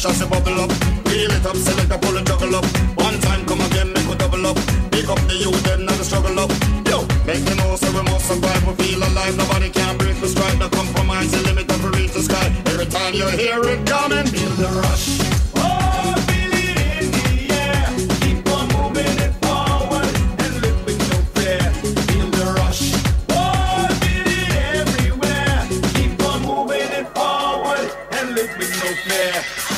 rush as you bubble up. Wheel it up, select a pull and juggle up. One time come again, make we double up. Pick up the youth, them not the struggle up. Yo, make me know so we must survive. We feel alive, nobody can break the stride. No compromise, the limit of reach the sky. Every time you hear it coming, feel the rush. Oh, feel it in the air. Keep on moving it forward and live with no fear. Feel the rush. Oh, feel it everywhere. Keep on moving it forward and live with no fear.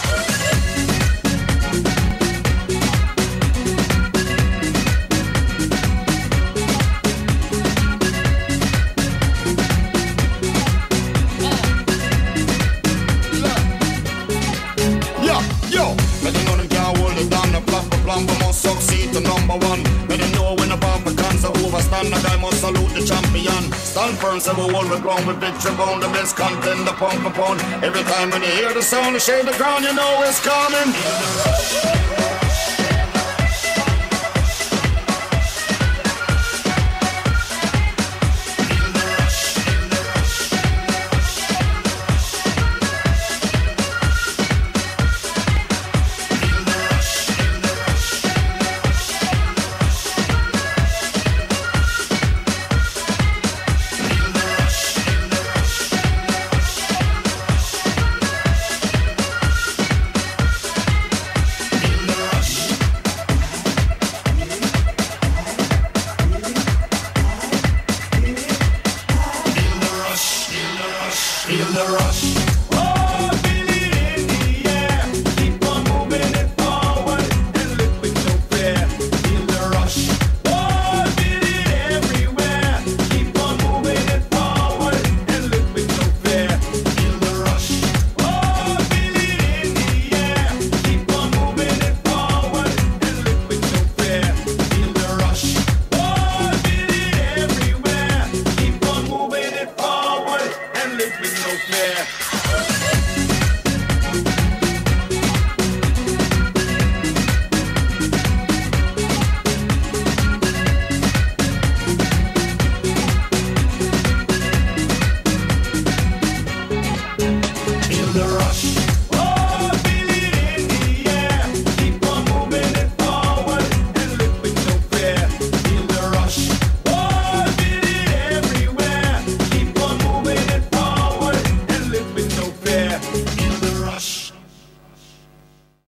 Succeed to number one. Let them know when the Africans are overstand. A guy must salute the champion. Stand firm, say we hold the ground with victory bound. The best content, the pump upon. Every time when you hear the sound, the shade the ground, you know it's coming. Feel the rush.